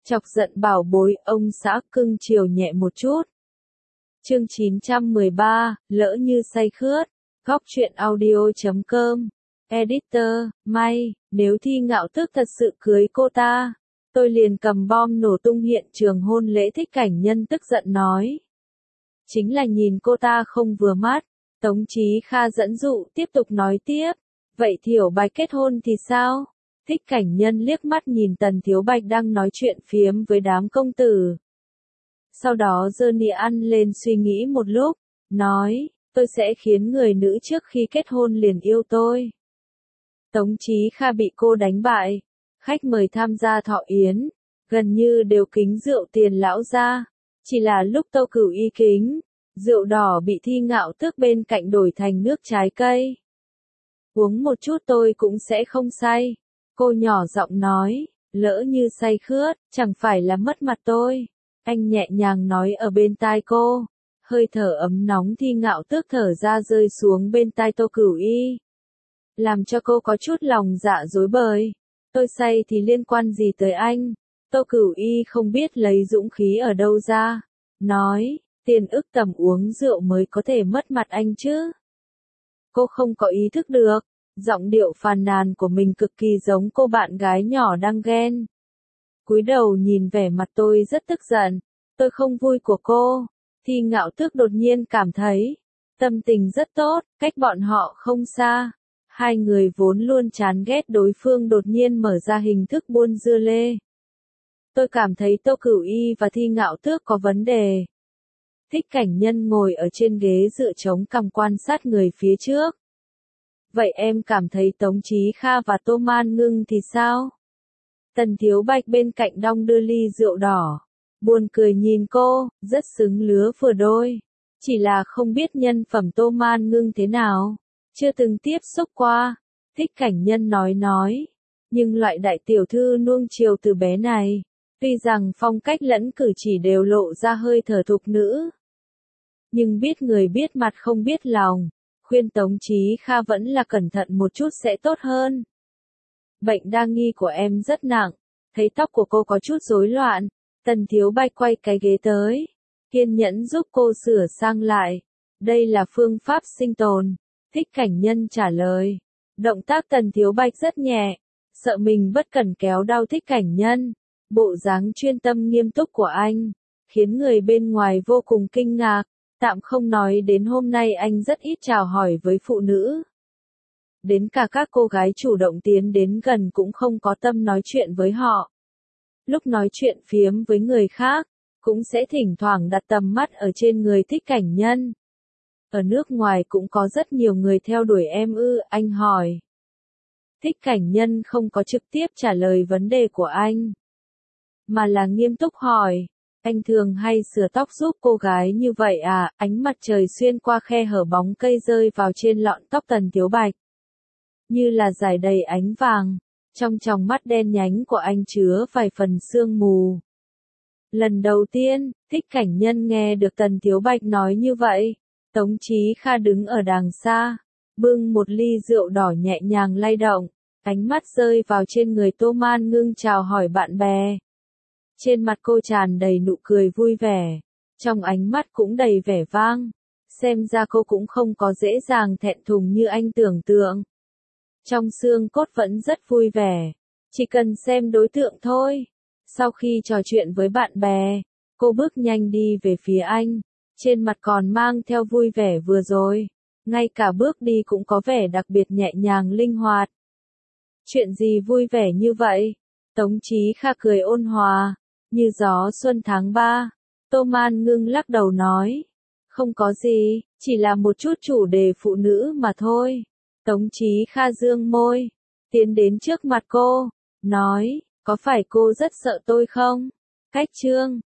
Chọc giận bảo bối, ông xã cưng chiều nhẹ một chút. Chương 913, lỡ như say khướt. Góc truyện audio.com. Editor, May, nếu Thi Ngạo Tước thật sự cưới cô ta, tôi liền cầm bom nổ tung hiện trường hôn lễ. Thích Cảnh Nhân tức giận nói. Chính là nhìn cô ta không vừa mắt. Tống Chí Kha dẫn dụ tiếp tục nói tiếp. Vậy Thiểu Bạch kết hôn thì sao? Thích Cảnh Nhân liếc mắt nhìn Tần Thiếu Bạch đang nói chuyện phiếm với đám công tử. Sau đó giơ nĩa ăn lên suy nghĩ một lúc, nói, tôi sẽ khiến người nữ trước khi kết hôn liền yêu tôi. Tống Chí Kha bị cô đánh bại, khách mời tham gia thọ yến, gần như đều kính rượu tiền lão ra, chỉ là lúc Tâu Cửu Y kính, rượu đỏ bị Thi Ngạo Tước bên cạnh đổi thành nước trái cây. Uống một chút tôi cũng sẽ không say, cô nhỏ giọng nói, lỡ như say khướt, chẳng phải là mất mặt tôi. Anh nhẹ nhàng nói ở bên tai cô, hơi thở ấm nóng Thi Ngạo Tước thở ra rơi xuống bên tai Tô Cửu Y. Làm cho cô có chút lòng dạ rối bời. Tôi say thì liên quan gì tới anh? Tô Cửu Y không biết lấy dũng khí ở đâu ra. Nói, tiền ức tầm uống rượu mới có thể mất mặt anh chứ. Cô không có ý thức được. Giọng điệu phàn nàn của mình cực kỳ giống cô bạn gái nhỏ đang ghen. Cúi đầu nhìn vẻ mặt tôi rất tức giận. Tôi không vui của cô. Thi Ngạo Tước đột nhiên cảm thấy tâm tình rất tốt, cách bọn họ không xa. Hai người vốn luôn chán ghét đối phương đột nhiên mở ra hình thức buôn dưa lê. Tôi cảm thấy Tô Cửu Y và Thi Ngạo Tước có vấn đề. Thích Cảnh Nhân ngồi ở trên ghế dựa chống cằm quan sát người phía trước. Vậy em cảm thấy Tống Chí Kha và Tô Man Ngưng thì sao? Tần Thiếu Bạch bên cạnh đong đưa ly rượu đỏ. Buồn cười nhìn cô, rất xứng lứa vừa đôi. Chỉ là không biết nhân phẩm Tô Man Ngưng thế nào. Chưa từng tiếp xúc qua. Thích Cảnh Nhân nói. Nhưng loại đại tiểu thư nuông chiều từ bé này. Tuy rằng phong cách lẫn cử chỉ đều lộ ra hơi thở thục nữ. Nhưng biết người biết mặt không biết lòng. Khuyên Tống Chí Kha vẫn là cẩn thận một chút sẽ tốt hơn. Bệnh đa nghi của em rất nặng. Thấy tóc của cô có chút rối loạn. Tần Thiếu Bạch quay cái ghế tới. Kiên nhẫn giúp cô sửa sang lại. Đây là phương pháp sinh tồn. Thích Cảnh Nhân trả lời. Động tác Tần Thiếu Bạch rất nhẹ. Sợ mình bất cẩn kéo đau Thích Cảnh Nhân. Bộ dáng chuyên tâm nghiêm túc của anh. Khiến người bên ngoài vô cùng kinh ngạc. Tạm không nói đến hôm nay anh rất ít chào hỏi với phụ nữ. Đến cả các cô gái chủ động tiến đến gần cũng không có tâm nói chuyện với họ. Lúc nói chuyện phiếm với người khác, cũng sẽ thỉnh thoảng đặt tầm mắt ở trên người Thích Cảnh Nhân. Ở nước ngoài cũng có rất nhiều người theo đuổi em ư, anh hỏi. Thích Cảnh Nhân không có trực tiếp trả lời vấn đề của anh, mà là nghiêm túc hỏi. Anh thường hay sửa tóc giúp cô gái như vậy à? Ánh mặt trời xuyên qua khe hở bóng cây rơi vào trên lọn tóc Tần Thiếu Bạch. Như là rải đầy ánh vàng. Trong tròng mắt đen nhánh của anh chứa vài phần sương mù. Lần đầu tiên, Thích Cảnh Nhân nghe được Tần Thiếu Bạch nói như vậy. Tống Chí Kha đứng ở đàng xa. Bưng một ly rượu đỏ nhẹ nhàng lay động. Ánh mắt rơi vào trên người Tô Man Ngưng chào hỏi bạn bè. Trên mặt cô tràn đầy nụ cười vui vẻ. Trong ánh mắt cũng đầy vẻ vang. Xem ra cô cũng không có dễ dàng thẹn thùng như anh tưởng tượng. Trong xương cốt vẫn rất vui vẻ. Chỉ cần xem đối tượng thôi. Sau khi trò chuyện với bạn bè, cô bước nhanh đi về phía anh. Trên mặt còn mang theo vui vẻ vừa rồi. Ngay cả bước đi cũng có vẻ đặc biệt nhẹ nhàng linh hoạt. Chuyện gì vui vẻ như vậy? Tống Chí Kha cười ôn hòa. Như gió xuân tháng 3. Tô Man Ngưng lắc đầu nói. Không có gì, chỉ là một chút chủ đề phụ nữ mà thôi. Tống Chí Kha dương môi. Tiến đến trước mặt cô. Nói, có phải cô rất sợ tôi không? Cách chương.